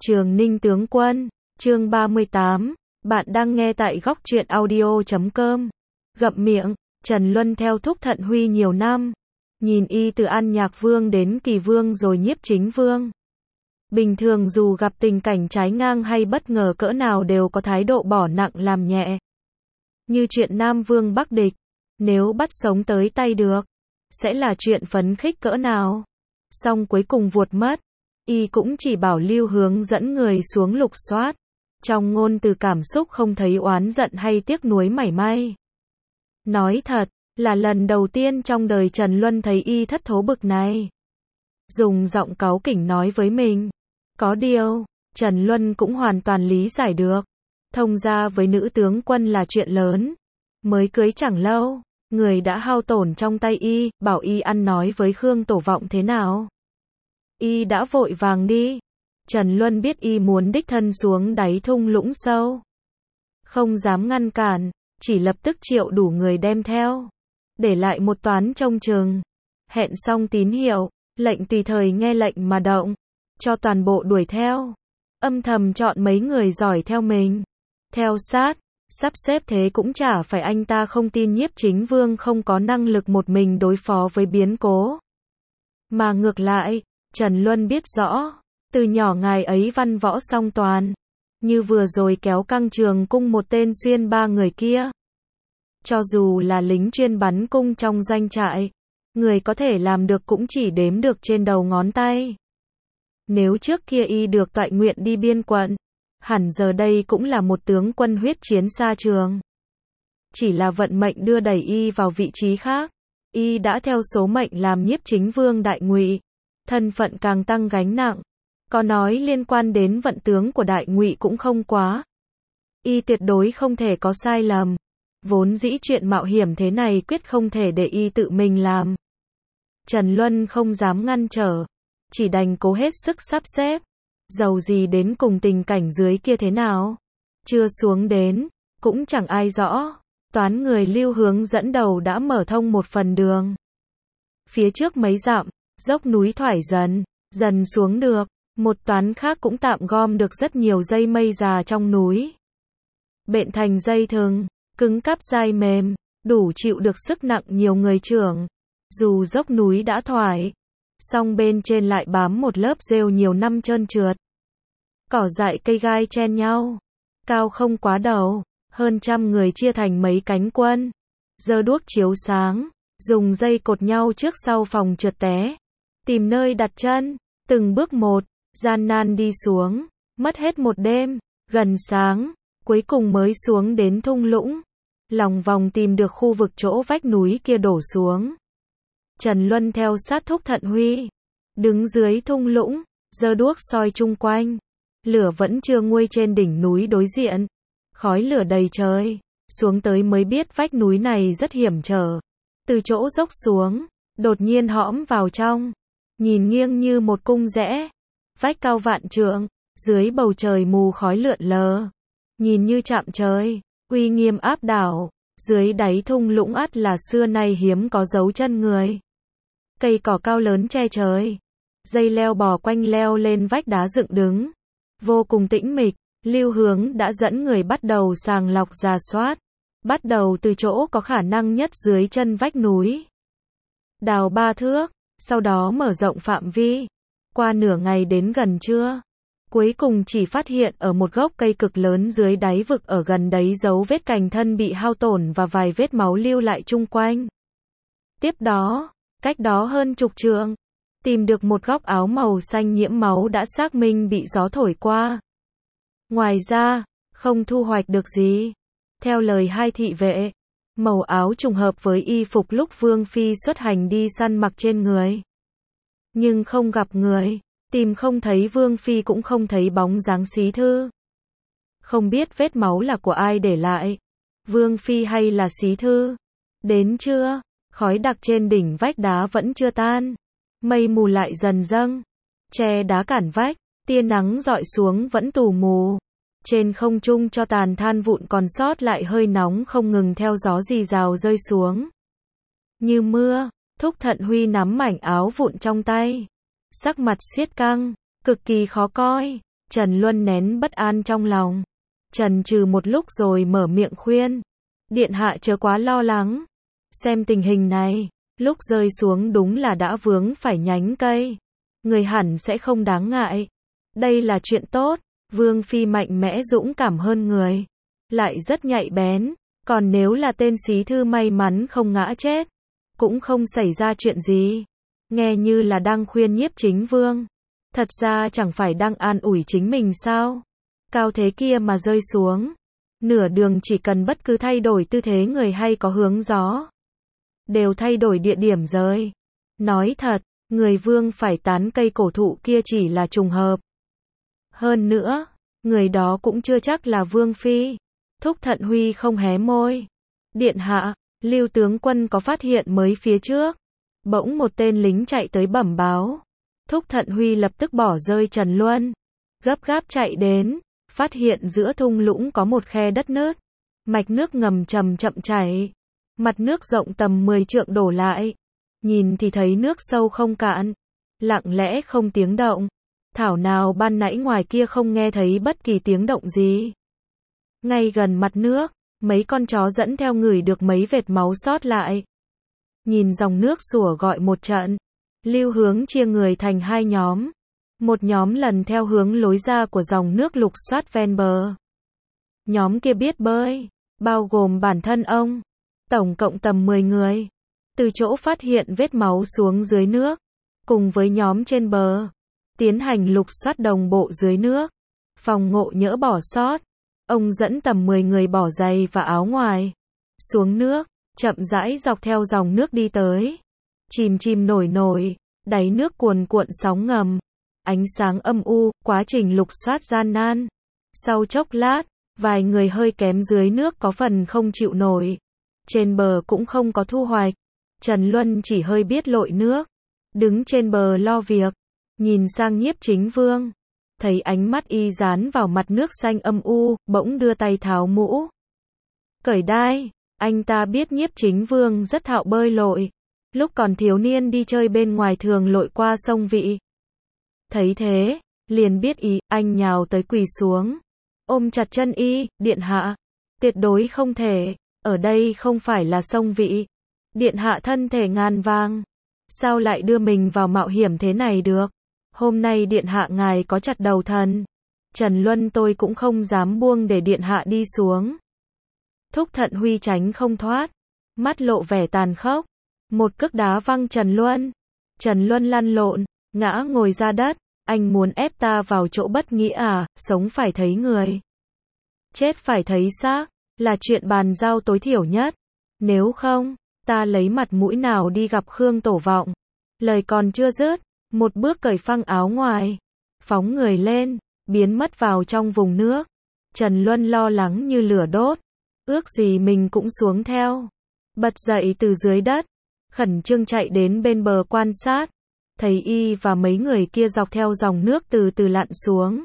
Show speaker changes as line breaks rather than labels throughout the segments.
Trường Ninh tướng quân, chương 38, bạn đang nghe tại góc truyện audio.com. Gậm miệng, Trần Luân theo Thúc Thận Huy nhiều năm, nhìn y từ An Nhạc Vương đến Kỳ Vương rồi Nhiếp Chính Vương. Bình thường dù gặp tình cảnh trái ngang hay bất ngờ cỡ nào đều có thái độ bỏ nặng làm nhẹ. Như chuyện Nam Vương Bắc địch, nếu bắt sống tới tay được, sẽ là chuyện phấn khích cỡ nào. Song cuối cùng vuột mất, y cũng chỉ bảo Lưu Hướng dẫn người xuống lục soát. Trong ngôn từ cảm xúc không thấy oán giận hay tiếc nuối mảy may. Nói thật, là lần đầu tiên trong đời Trần Luân thấy y thất thố bực này. Dùng giọng cáu kỉnh nói với mình. Có điều, Trần Luân cũng hoàn toàn lý giải được. Thông gia với nữ tướng quân là chuyện lớn. Mới cưới chẳng lâu, người đã hao tổn trong tay y, bảo y ăn nói với Khương Tổ Vọng thế nào. Y đã vội vàng đi. Trần Luân biết y muốn đích thân xuống đáy thung lũng sâu. Không dám ngăn cản, chỉ lập tức triệu đủ người đem theo. Để lại một toán trông chừng. Hẹn xong tín hiệu, lệnh tùy thời nghe lệnh mà động. Cho toàn bộ đuổi theo. Âm thầm chọn mấy người giỏi theo mình. Theo sát, sắp xếp thế cũng chả phải anh ta không tin Nhiếp Chính Vương không có năng lực một mình đối phó với biến cố. Mà ngược lại, Trần Luân biết rõ, từ nhỏ ngài ấy văn võ song toàn, như vừa rồi kéo căng trường cung một tên xuyên ba người kia. Cho dù là lính chuyên bắn cung trong doanh trại, người có thể làm được cũng chỉ đếm được trên đầu ngón tay. Nếu trước kia y được toại nguyện đi biên quận, hẳn giờ đây cũng là một tướng quân huyết chiến xa trường. Chỉ là vận mệnh đưa đẩy y vào vị trí khác, y đã theo số mệnh làm Nhiếp Chính Vương đại ngụy, thân phận càng tăng gánh nặng. Có nói liên quan đến vận tướng của đại ngụy cũng không quá. Y tuyệt đối không thể có sai lầm. Vốn dĩ chuyện mạo hiểm thế này quyết không thể để y tự mình làm. Trần Luân không dám ngăn trở, chỉ đành cố hết sức sắp xếp. Dầu gì đến cùng tình cảnh dưới kia thế nào, chưa xuống đến, cũng chẳng ai rõ. Toán người Lưu Hướng dẫn đầu đã mở thông một phần đường. Phía trước mấy dặm, dốc núi thoải dần xuống được. Một toán khác cũng tạm gom được rất nhiều dây mây già trong núi. Bện thành dây thừng, cứng cáp dai mềm, đủ chịu được sức nặng nhiều người trưởng. Dù dốc núi đã thoải, song bên trên lại bám một lớp rêu nhiều năm trơn trượt. Cỏ dại cây gai chen nhau, cao không quá đầu, hơn 100 người chia thành mấy cánh quân. Giơ đuốc chiếu sáng, dùng dây cột nhau trước sau phòng trượt té. Tìm nơi đặt chân, từng bước một, gian nan đi xuống, mất hết một đêm, gần sáng, cuối cùng mới xuống đến thung lũng. Lòng vòng tìm được khu vực chỗ vách núi kia đổ xuống. Trần Luân theo sát Thúc Thận Huy, đứng dưới thung lũng, giơ đuốc soi chung quanh. Lửa vẫn chưa nguôi trên đỉnh núi đối diện. Khói lửa đầy trời, xuống tới mới biết vách núi này rất hiểm trở. Từ chỗ dốc xuống, đột nhiên hõm vào trong, nhìn nghiêng như một cung rẽ. Vách cao vạn trượng, dưới bầu trời mù khói lượn lờ, nhìn như chạm trời, uy nghiêm áp đảo. Dưới đáy thung lũng ắt là xưa nay hiếm có dấu chân người. Cây cỏ cao lớn che trời, dây leo bò quanh leo lên vách đá dựng đứng. Vô cùng tĩnh mịch, Lưu Hướng đã dẫn người bắt đầu sàng lọc rà soát. Bắt đầu từ chỗ có khả năng nhất dưới chân vách núi. Đào 3 thước, sau đó mở rộng phạm vi. Qua nửa ngày đến gần trưa, cuối cùng chỉ phát hiện ở một gốc cây cực lớn dưới đáy vực ở gần đấy dấu vết cành thân bị hao tổn và vài vết máu lưu lại chung quanh. Tiếp đó, cách đó hơn chục trượng, tìm được một góc áo màu xanh nhiễm máu đã xác minh bị gió thổi qua. Ngoài ra, không thu hoạch được gì. Theo lời hai thị vệ, màu áo trùng hợp với y phục lúc Vương Phi xuất hành đi săn mặc trên người. Nhưng không gặp người, tìm không thấy Vương Phi cũng không thấy bóng dáng xí thư. Không biết vết máu là của ai để lại, Vương Phi hay là xí thư. Đến trưa, khói đặc trên đỉnh vách đá vẫn chưa tan. Mây mù lại dần dâng, che đá cản vách, tia nắng rọi xuống vẫn tù mù. Trên không trung cho tàn than vụn còn sót lại hơi nóng không ngừng theo gió rì rào rơi xuống. Như mưa, Thúc Thận Huy nắm mảnh áo vụn trong tay. Sắc mặt siết căng, cực kỳ khó coi. Trần Luân nén bất an trong lòng. Trần trừ một lúc rồi mở miệng khuyên. Điện hạ chớ quá lo lắng. Xem tình hình này, lúc rơi xuống đúng là đã vướng phải nhánh cây. Người hẳn sẽ không đáng ngại. Đây là chuyện tốt. Vương Phi mạnh mẽ dũng cảm hơn người. Lại rất nhạy bén. Còn nếu là tên sĩ thư may mắn không ngã chết, cũng không xảy ra chuyện gì. Nghe như là đang khuyên Nhiếp Chính Vương. Thật ra chẳng phải đang an ủi chính mình sao? Cao thế kia mà rơi xuống. Nửa đường chỉ cần bất cứ thay đổi tư thế người hay có hướng gió, đều thay đổi địa điểm rơi. Nói thật, người Vương phải tán cây cổ thụ kia chỉ là trùng hợp. Hơn nữa, người đó cũng chưa chắc là Vương Phi. Thúc Thận Huy không hé môi. Điện hạ, Lưu tướng quân có phát hiện mới phía trước. Bỗng một tên lính chạy tới bẩm báo. Thúc Thận Huy lập tức bỏ rơi Trần Luân. Gấp gáp chạy đến, phát hiện giữa thung lũng có một khe đất nứt. Mạch nước ngầm chậm chậm chảy. Mặt nước rộng tầm 10 trượng đổ lại. Nhìn thì thấy nước sâu không cạn. Lặng lẽ không tiếng động. Thảo nào ban nãy ngoài kia không nghe thấy bất kỳ tiếng động gì. Ngay gần mặt nước, mấy con chó dẫn theo ngửi được mấy vệt máu sót lại. Nhìn dòng nước sủa gọi một trận. Lưu Hướng chia người thành hai nhóm. Một nhóm lần theo hướng lối ra của dòng nước lục soát ven bờ. Nhóm kia biết bơi, bao gồm bản thân ông. Tổng cộng tầm 10 người. Từ chỗ phát hiện vết máu xuống dưới nước, cùng với nhóm trên bờ, tiến hành lục soát đồng bộ dưới nước. Phòng ngộ nhỡ bỏ sót. Ông dẫn tầm 10 người bỏ giày và áo ngoài. Xuống nước, chậm rãi dọc theo dòng nước đi tới. Chìm chìm nổi nổi, đáy nước cuồn cuộn sóng ngầm. Ánh sáng âm u, quá trình lục soát gian nan. Sau chốc lát, vài người hơi kém dưới nước có phần không chịu nổi. Trên bờ cũng không có thu hoạch. Trần Luân chỉ hơi biết lội nước. Đứng trên bờ lo việc. Nhìn sang Nhiếp Chính Vương. Thấy ánh mắt y dán vào mặt nước xanh âm u, bỗng đưa tay tháo mũ. Cởi đai, anh ta biết Nhiếp Chính Vương rất thạo bơi lội. Lúc còn thiếu niên đi chơi bên ngoài thường lội qua sông Vị. Thấy thế, liền biết ý, anh nhào tới quỳ xuống. Ôm chặt chân y, điện hạ. Tuyệt đối không thể, ở đây không phải là sông Vị. Điện hạ thân thể ngàn vàng. Sao lại đưa mình vào mạo hiểm thế này được? Hôm nay điện hạ ngài có chặt đầu thần. Trần Luân tôi cũng không dám buông để điện hạ đi xuống. Thúc Thận Huy tránh không thoát. Mắt lộ vẻ tàn khốc. Một cước đá văng Trần Luân. Trần Luân lăn lộn, ngã ngồi ra đất. Anh muốn ép ta vào chỗ bất nghĩa à, sống phải thấy người. Chết phải thấy xác, là chuyện bàn giao tối thiểu nhất. Nếu không, ta lấy mặt mũi nào đi gặp Khương Tổ Vọng. Lời còn chưa dứt, một bước cởi phăng áo ngoài. Phóng người lên, biến mất vào trong vùng nước. Trần Luân lo lắng như lửa đốt. Ước gì mình cũng xuống theo. Bật dậy từ dưới đất. Khẩn trương chạy đến bên bờ quan sát. Thấy y và mấy người kia dọc theo dòng nước từ từ lặn xuống.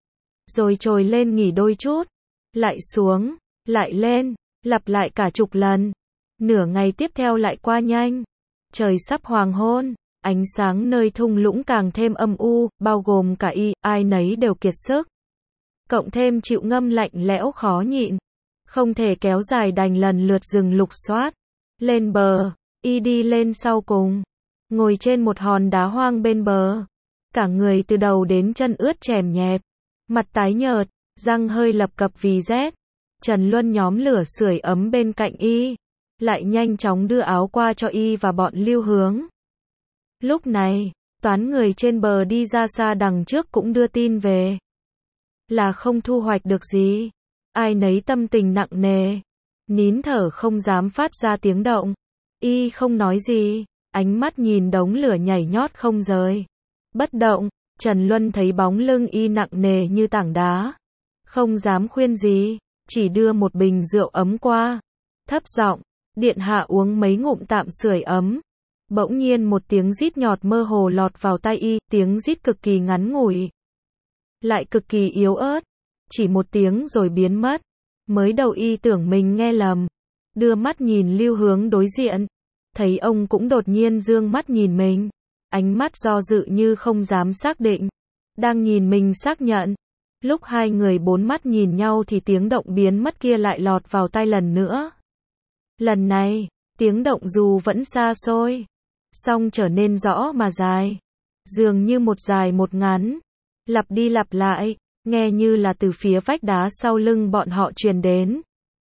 Rồi trồi lên nghỉ đôi chút. Lại xuống, lại lên, lặp lại cả chục lần. Nửa ngày tiếp theo lại qua nhanh. Trời sắp hoàng hôn. Ánh sáng nơi thung lũng càng thêm âm u, bao gồm cả y, ai nấy đều kiệt sức. Cộng thêm chịu ngâm lạnh lẽo khó nhịn. Không thể kéo dài đành lần lượt dừng lục soát. Lên bờ, y đi lên sau cùng. Ngồi trên một hòn đá hoang bên bờ. Cả người từ đầu đến chân ướt chèm nhẹp. Mặt tái nhợt, răng hơi lập cập vì rét. Trần Luân nhóm lửa sưởi ấm bên cạnh y. Lại nhanh chóng đưa áo qua cho y và bọn Lưu Hướng. Lúc này, toán người trên bờ đi ra xa đằng trước cũng đưa tin về. Là không thu hoạch được gì. Ai nấy tâm tình nặng nề. Nín thở không dám phát ra tiếng động. Y không nói gì. Ánh mắt nhìn đống lửa nhảy nhót không rời. Bất động, Trần Luân thấy bóng lưng y nặng nề như tảng đá. Không dám khuyên gì. Chỉ đưa một bình rượu ấm qua. Thấp giọng, điện hạ uống mấy ngụm tạm sưởi ấm. Bỗng nhiên một tiếng rít nhọt mơ hồ lọt vào tai y, tiếng rít cực kỳ ngắn ngủi. Lại cực kỳ yếu ớt. Chỉ một tiếng rồi biến mất. Mới đầu y tưởng mình nghe lầm. Đưa mắt nhìn Lưu Hướng đối diện. Thấy ông cũng đột nhiên dương mắt nhìn mình. Ánh mắt do dự như không dám xác định. Đang nhìn mình xác nhận. Lúc hai người bốn mắt nhìn nhau thì tiếng động biến mất kia lại lọt vào tai lần nữa. Lần này, tiếng động dù vẫn xa xôi, song trở nên rõ mà dài. Dường như một dài một ngắn, lặp đi lặp lại, nghe như là từ phía vách đá sau lưng bọn họ truyền đến.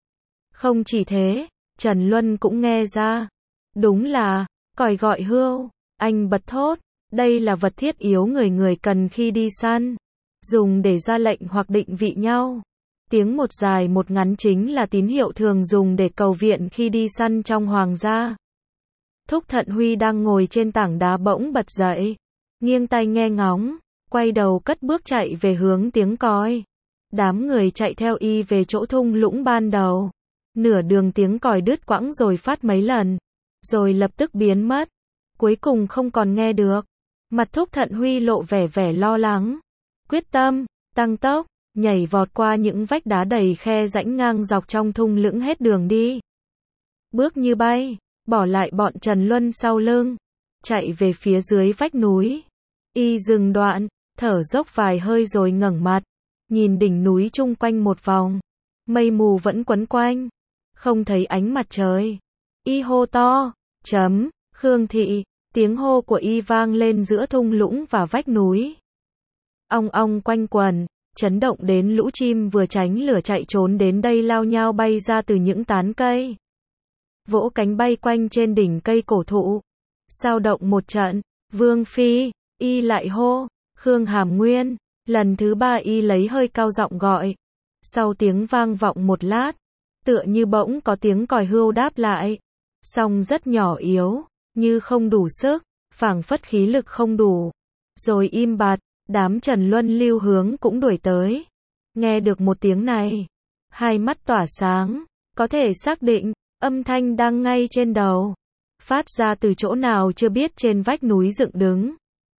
Không chỉ thế, Trần Luân cũng nghe ra. Đúng là, còi gọi hươu, anh bật thốt, đây là vật thiết yếu người người cần khi đi săn, dùng để ra lệnh hoặc định vị nhau. Tiếng một dài một ngắn chính là tín hiệu thường dùng để cầu viện khi đi săn trong hoàng gia. Thúc Thận Huy đang ngồi trên tảng đá bỗng bật dậy, nghiêng tai nghe ngóng, quay đầu cất bước chạy về hướng tiếng còi. Đám người chạy theo y về chỗ thung lũng ban đầu. Nửa đường tiếng còi đứt quãng rồi phát mấy lần, rồi lập tức biến mất. Cuối cùng không còn nghe được. Mặt Thúc Thận Huy lộ vẻ lo lắng, quyết tâm, tăng tốc, nhảy vọt qua những vách đá đầy khe rãnh ngang dọc trong thung lũng hết đường đi. Bước như bay, bỏ lại bọn Trần Luân sau lưng, chạy về phía dưới vách núi. Y dừng đoạn, thở dốc vài hơi rồi ngẩng mặt, nhìn đỉnh núi chung quanh một vòng. Mây mù vẫn quấn quanh, không thấy ánh mặt trời. Y hô to, Khương Thị, tiếng hô của y vang lên giữa thung lũng và vách núi. Ong ong quanh quần, chấn động đến lũ chim vừa tránh lửa chạy trốn đến đây lao nhao bay ra từ những tán cây. Vỗ cánh bay quanh trên đỉnh cây cổ thụ. Sao động một trận, Vương Phi, y lại hô, Khương Hàm Nguyên. Lần thứ ba y lấy hơi cao giọng gọi. Sau tiếng vang vọng một lát, tựa như bỗng có tiếng còi hươu đáp lại. Song rất nhỏ yếu, như không đủ sức, phảng phất khí lực không đủ. Rồi im bặt, đám Trần Luân Lưu Hướng cũng đuổi tới. Nghe được một tiếng này, hai mắt tỏa sáng, có thể xác định, âm thanh đang ngay trên đầu. Phát ra từ chỗ nào chưa biết trên vách núi dựng đứng.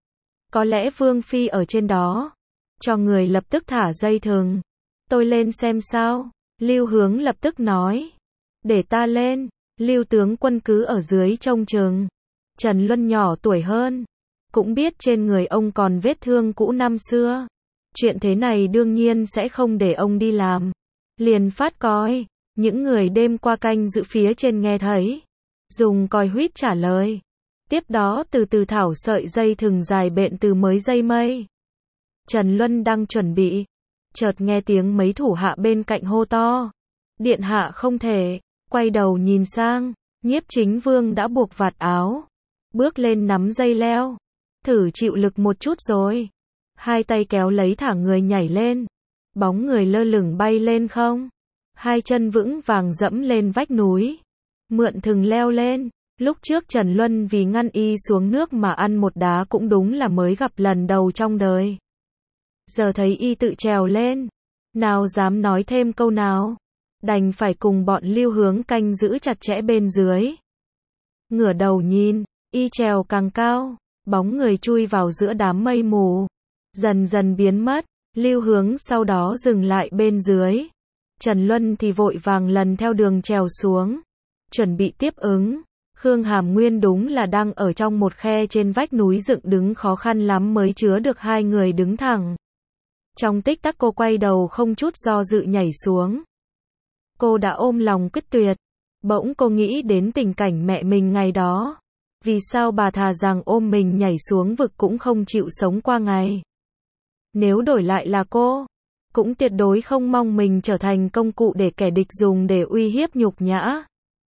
Có lẽ Vương Phi ở trên đó. Cho người lập tức thả dây thừng. Tôi lên xem sao. Lưu Hướng lập tức nói. Để ta lên. Lưu tướng quân cứ ở dưới trông chừng. Trần Luân nhỏ tuổi hơn, cũng biết trên người ông còn vết thương cũ năm xưa. Chuyện thế này đương nhiên sẽ không để ông đi làm. Liền phát còi. Những người đêm qua canh giữ phía trên nghe thấy, dùng còi huýt trả lời. Tiếp đó từ từ thảo sợi dây thừng dài bện từ mới dây mây. Trần Luân đang chuẩn bị, chợt nghe tiếng mấy thủ hạ bên cạnh hô to. Điện hạ không thể. Quay đầu nhìn sang, Nhiếp Chính Vương đã buộc vạt áo, bước lên nắm dây leo. Thử chịu lực một chút rồi. Hai tay kéo lấy thả người nhảy lên. Bóng người lơ lửng bay lên không. Hai chân vững vàng dẫm lên vách núi. Mượn thừng leo lên. Lúc trước Trần Luân vì ngăn y xuống nước mà ăn một đá cũng đúng là mới gặp lần đầu trong đời. Giờ thấy y tự trèo lên, nào dám nói thêm câu nào. Đành phải cùng bọn Lưu Hướng canh giữ chặt chẽ bên dưới. Ngửa đầu nhìn, y trèo càng cao, bóng người chui vào giữa đám mây mù, dần dần biến mất. Lưu Hướng sau đó dừng lại bên dưới. Trần Luân thì vội vàng lần theo đường trèo xuống, chuẩn bị tiếp ứng. Khương Hàm Nguyên đúng là đang ở trong một khe trên vách núi dựng đứng khó khăn lắm mới chứa được hai người đứng thẳng. Trong tích tắc cô quay đầu không chút do dự nhảy xuống. Cô đã ôm lòng quyết tuyệt. Bỗng cô nghĩ đến tình cảnh mẹ mình ngày đó. Vì sao bà thà rằng ôm mình nhảy xuống vực cũng không chịu sống qua ngày. Nếu đổi lại là cô, cũng tuyệt đối không mong mình trở thành công cụ để kẻ địch dùng để uy hiếp nhục nhã.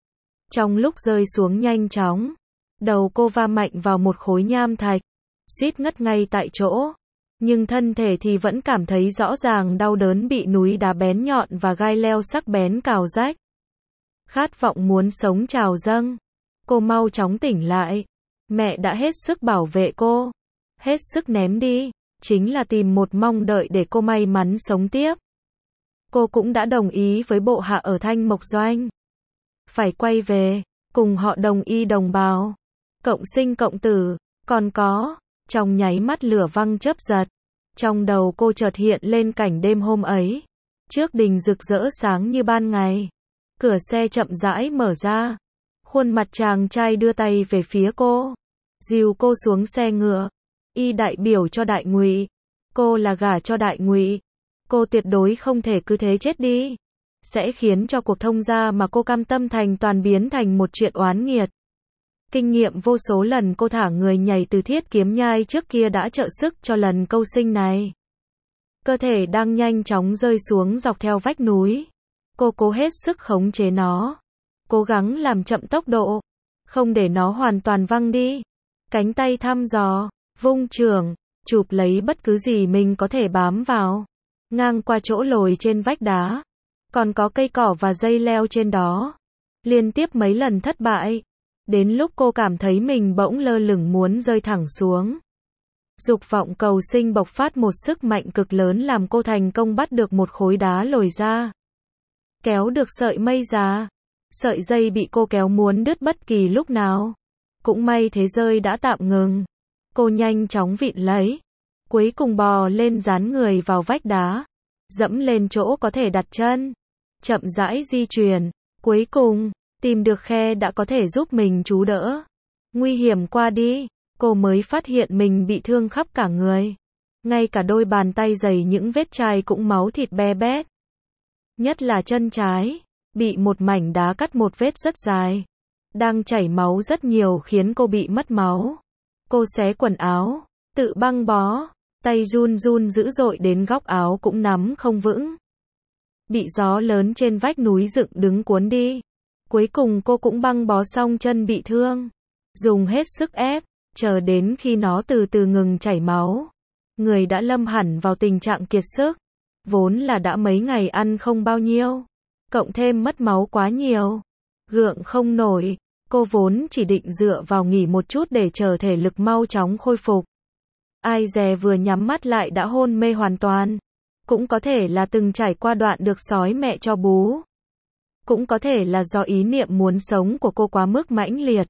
Trong lúc rơi xuống nhanh chóng, đầu cô va mạnh vào một khối nham thạch, suýt ngất ngay tại chỗ. Nhưng thân thể thì vẫn cảm thấy rõ ràng đau đớn bị núi đá bén nhọn và gai leo sắc bén cào rách. Khát vọng muốn sống trào dâng. Cô mau chóng tỉnh lại. Mẹ đã hết sức bảo vệ cô, hết sức ném đi, chính là tìm một mong đợi để cô may mắn sống tiếp. Cô cũng đã đồng ý với bộ hạ ở Thanh Mộc Doanh. Phải quay về, cùng họ đồng y đồng bào, cộng sinh cộng tử, còn có, trong nháy mắt lửa văng chớp giật. Trong đầu cô chợt hiện lên cảnh đêm hôm ấy. Trước đình rực rỡ sáng như ban ngày. Cửa xe chậm rãi mở ra. Khuôn mặt chàng trai đưa tay về phía cô, dìu cô xuống xe ngựa. Y đại biểu cho Đại Ngụy. Cô là gả cho Đại Ngụy. Cô tuyệt đối không thể cứ thế chết đi. Sẽ khiến cho cuộc thông gia mà cô cam tâm thành toàn biến thành một chuyện oán nghiệt. Kinh nghiệm vô số lần cô thả người nhảy từ thiết kiếm nhai trước kia đã trợ sức cho lần câu sinh này. Cơ thể đang nhanh chóng rơi xuống dọc theo vách núi. Cô cố hết sức khống chế nó. Cố gắng làm chậm tốc độ. Không để nó hoàn toàn văng đi. Cánh tay thăm dò, vung chưởng, chụp lấy bất cứ gì mình có thể bám vào. Ngang qua chỗ lồi trên vách đá. Còn có cây cỏ và dây leo trên đó. Liên tiếp mấy lần thất bại. Đến lúc cô cảm thấy mình bỗng lơ lửng muốn rơi thẳng xuống. Dục vọng cầu sinh bộc phát một sức mạnh cực lớn làm cô thành công bắt được một khối đá lồi ra. Kéo được sợi mây ra. Sợi dây bị cô kéo muốn đứt bất kỳ lúc nào. Cũng may thế rơi đã tạm ngừng. Cô nhanh chóng vịn lấy. Cuối cùng bò lên dán người vào vách đá. Dẫm lên chỗ có thể đặt chân. Chậm rãi di chuyển. Cuối cùng, tìm được khe đã có thể giúp mình trú đỡ. Nguy hiểm qua đi, cô mới phát hiện mình bị thương khắp cả người. Ngay cả đôi bàn tay dày những vết chai cũng máu thịt be bét. Nhất là chân trái, bị một mảnh đá cắt một vết rất dài. Đang chảy máu rất nhiều khiến cô bị mất máu. Cô xé quần áo, tự băng bó, tay run run dữ dội đến góc áo cũng nắm không vững. Bị gió lớn trên vách núi dựng đứng cuốn đi. Cuối cùng cô cũng băng bó xong chân bị thương. Dùng hết sức ép, chờ đến khi nó từ từ ngừng chảy máu. Người đã lâm hẳn vào tình trạng kiệt sức. Vốn là đã mấy ngày ăn không bao nhiêu. Cộng thêm mất máu quá nhiều. Gượng không nổi. Cô vốn chỉ định dựa vào nghỉ một chút để chờ thể lực mau chóng khôi phục. Ai dè vừa nhắm mắt lại đã hôn mê hoàn toàn. Cũng có thể là từng trải qua đoạn được sói mẹ cho bú. Cũng có thể là do ý niệm muốn sống của cô quá mức mãnh liệt.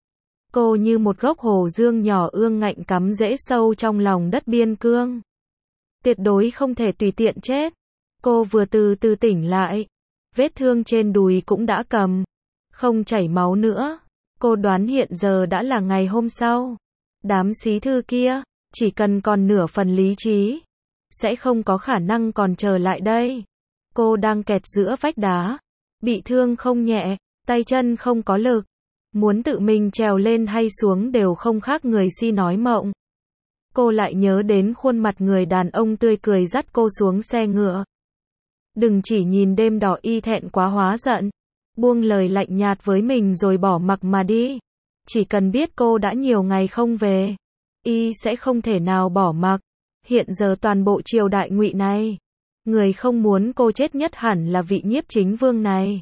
Cô như một gốc hồ dương nhỏ ương ngạnh cắm rễ sâu trong lòng đất biên cương. Tuyệt đối không thể tùy tiện chết. Cô vừa từ từ tỉnh lại. Vết thương trên đùi cũng đã cầm. Không chảy máu nữa. Cô đoán hiện giờ đã là ngày hôm sau. Đám sĩ thư kia, chỉ cần còn nửa phần lý trí, sẽ không có khả năng còn trở lại đây. Cô đang kẹt giữa vách đá. Bị thương không nhẹ, tay chân không có lực. Muốn tự mình trèo lên hay xuống đều không khác người si nói mộng. Cô lại nhớ đến khuôn mặt người đàn ông tươi cười dắt cô xuống xe ngựa. Đừng chỉ nhìn đêm đỏ y thẹn quá hóa giận. Buông lời lạnh nhạt với mình rồi bỏ mặc mà đi. Chỉ cần biết cô đã nhiều ngày không về, y sẽ không thể nào bỏ mặc. Hiện giờ toàn bộ triều đại Ngụy này, người không muốn cô chết nhất hẳn là vị nhiếp chính vương này.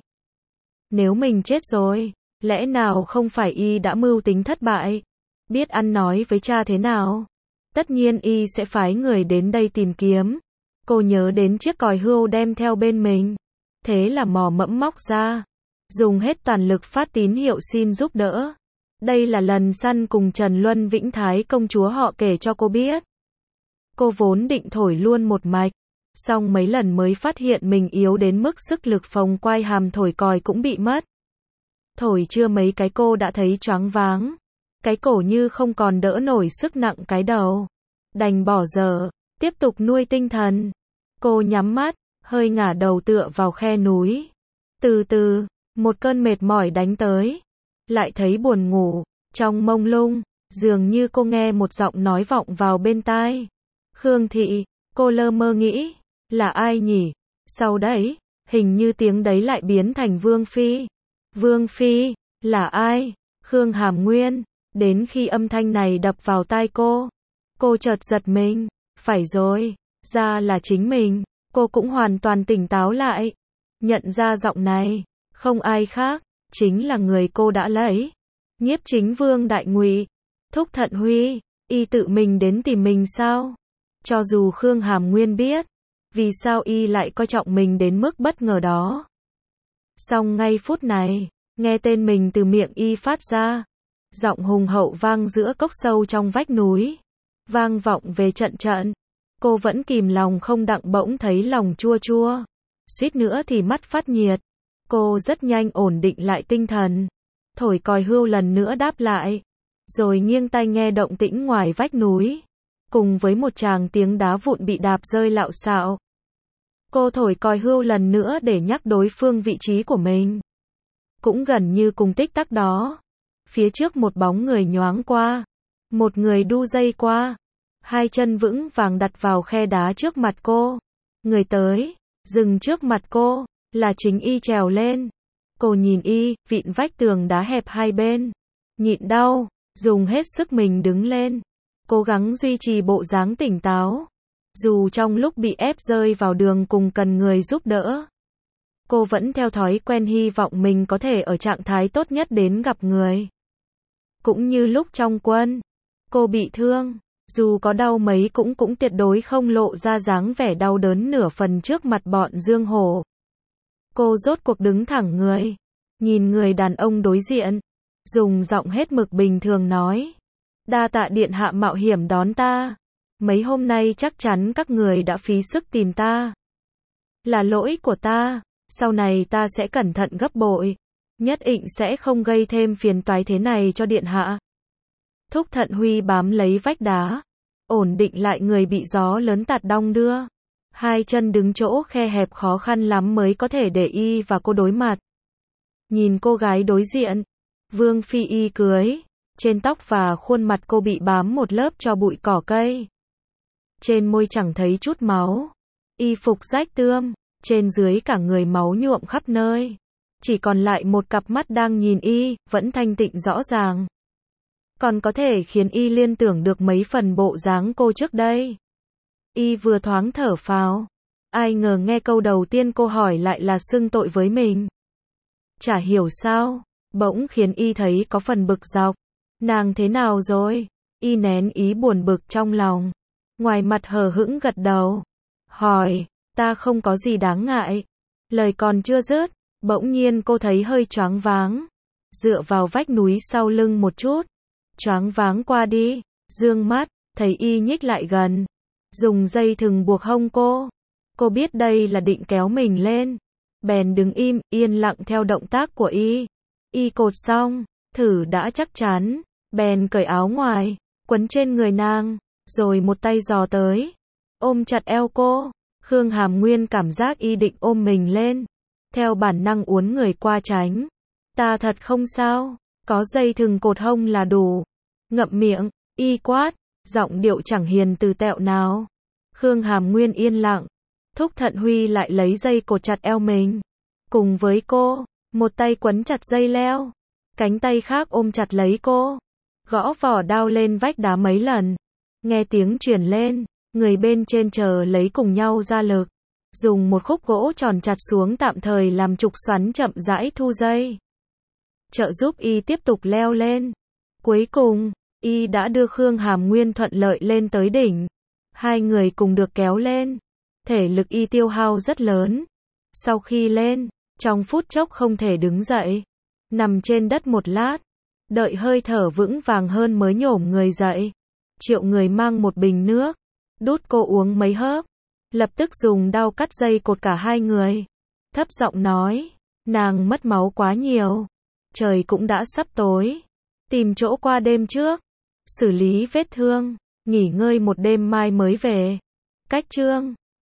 Nếu mình chết rồi, lẽ nào không phải y đã mưu tính thất bại? Biết ăn nói với cha thế nào? Tất nhiên y sẽ phái người đến đây tìm kiếm. Cô nhớ đến chiếc còi hươu đem theo bên mình. Thế là mò mẫm móc ra. Dùng hết toàn lực phát tín hiệu xin giúp đỡ. Đây là lần săn cùng Trần Luân Vĩnh Thái công chúa họ kể cho cô biết. Cô vốn định thổi luôn một mạch. Xong mấy lần mới phát hiện mình yếu đến mức sức lực phồng quai hàm thổi còi cũng bị mất. Thổi chưa mấy cái cô đã thấy choáng váng. Cái cổ như không còn đỡ nổi sức nặng cái đầu. Đành bỏ dở, tiếp tục nuôi tinh thần. Cô nhắm mắt, hơi ngả đầu tựa vào khe núi. Từ từ, một cơn mệt mỏi đánh tới. Lại thấy buồn ngủ, trong mông lung, dường như cô nghe một giọng nói vọng vào bên tai. Khương Thị, cô lơ mơ nghĩ, là ai nhỉ? Sau đấy, hình như tiếng đấy lại biến thành Vương Phi. Vương Phi, là ai? Khương Hàm Nguyên. Đến khi âm thanh này đập vào tai cô chợt giật mình. Phải rồi, ra là chính mình. Cô cũng hoàn toàn tỉnh táo lại. Nhận ra giọng này, không ai khác, chính là người cô đã lấy. Nhiếp chính vương đại Ngụy, Thúc Thận Huy, y tự mình đến tìm mình sao? Cho dù Khương Hàm Nguyên biết, vì sao y lại coi trọng mình đến mức bất ngờ đó. Song ngay phút này, nghe tên mình từ miệng y phát ra, giọng hùng hậu vang giữa cốc sâu trong vách núi, vang vọng về trận trận. Cô vẫn kìm lòng không đặng bỗng thấy lòng chua chua, suýt nữa thì mắt phát nhiệt. Cô rất nhanh ổn định lại tinh thần, thổi còi hươu lần nữa đáp lại, rồi nghiêng tai nghe động tĩnh ngoài vách núi, cùng với một tràng tiếng đá vụn bị đạp rơi lạo xạo. Cô thổi còi hưu lần nữa để nhắc đối phương vị trí của mình. Cũng gần như cùng tích tắc đó. Phía trước một bóng người nhoáng qua. Một người đu dây qua. Hai chân vững vàng đặt vào khe đá trước mặt cô. Người tới, dừng trước mặt cô, là chính Y trèo lên. Cô nhìn Y, vịn vách tường đá hẹp hai bên. Nhịn đau, dùng hết sức mình đứng lên. Cố gắng duy trì bộ dáng tỉnh táo. Dù trong lúc bị ép rơi vào đường cùng cần người giúp đỡ. Cô vẫn theo thói quen hy vọng mình có thể ở trạng thái tốt nhất đến gặp người. Cũng như lúc trong quân, cô bị thương. Dù có đau mấy cũng tuyệt đối không lộ ra dáng vẻ đau đớn nửa phần trước mặt bọn Dương Hổ. Cô rốt cuộc đứng thẳng người. Nhìn người đàn ông đối diện. Dùng giọng hết mực bình thường nói. Đa tạ điện hạ mạo hiểm đón ta. Mấy hôm nay chắc chắn các người đã phí sức tìm ta. Là lỗi của ta. Sau này ta sẽ cẩn thận gấp bội. Nhất định sẽ không gây thêm phiền toái thế này cho điện hạ. Thúc Thận Huy bám lấy vách đá. Ổn định lại người bị gió lớn tạt đong đưa. Hai chân đứng chỗ khe hẹp khó khăn lắm mới có thể để Y và cô đối mặt. Nhìn cô gái đối diện. Vương Phi Y cưới. Trên tóc và khuôn mặt cô bị bám một lớp tro bụi cỏ cây. Trên môi chẳng thấy chút máu. Y phục rách tươm. Trên dưới cả người máu nhuộm khắp nơi. Chỉ còn lại một cặp mắt đang nhìn Y, vẫn thanh tịnh rõ ràng. Còn có thể khiến Y liên tưởng được mấy phần bộ dáng cô trước đây. Y vừa thoáng thở phào. Ai ngờ nghe câu đầu tiên cô hỏi lại là xưng tội với mình. Chả hiểu sao, bỗng khiến Y thấy có phần bực dọc. Nàng thế nào rồi? Y nén ý buồn bực trong lòng. Ngoài mặt hờ hững gật đầu. Hỏi, ta không có gì đáng ngại. Lời còn chưa dứt, bỗng nhiên cô thấy hơi choáng váng. Dựa vào vách núi sau lưng một chút. Choáng váng qua đi, dương mắt, thấy Y nhích lại gần. Dùng dây thừng buộc hông cô. Cô biết đây là định kéo mình lên. Bèn đứng im, yên lặng theo động tác của Y. Y cột xong, thử đã chắc chắn. Bèn cởi áo ngoài, quấn trên người nàng. Rồi một tay giò tới. Ôm chặt eo cô. Khương Hàm Nguyên cảm giác Y định ôm mình lên. Theo bản năng uốn người qua tránh. Ta thật không sao. Có dây thừng cột hông là đủ. Ngậm miệng, Y quát. Giọng điệu chẳng hiền từ tẹo nào. Khương Hàm Nguyên yên lặng. Thúc Thận Huy lại lấy dây cột chặt eo mình. Cùng với cô, một tay quấn chặt dây leo. Cánh tay khác ôm chặt lấy cô. Gõ vỏ đao lên vách đá mấy lần. Nghe tiếng truyền lên, người bên trên chờ lấy cùng nhau ra lực. Dùng một khúc gỗ tròn chặt xuống tạm thời làm trục xoắn chậm rãi thu dây. Trợ giúp Y tiếp tục leo lên. Cuối cùng, Y đã đưa Khương Hàm Nguyên thuận lợi lên tới đỉnh. Hai người cùng được kéo lên. Thể lực Y tiêu hao rất lớn. Sau khi lên, trong phút chốc không thể đứng dậy. Nằm trên đất một lát. Đợi hơi thở vững vàng hơn mới nhổm người dậy. Triệu người mang một bình nước. Đút cô uống mấy hớp. Lập tức dùng đao cắt dây cột cả hai người. Thấp giọng nói. Nàng mất máu quá nhiều. Trời cũng đã sắp tối. Tìm chỗ qua đêm trước. Xử lý vết thương. Nghỉ ngơi một đêm mai mới về. Cách chương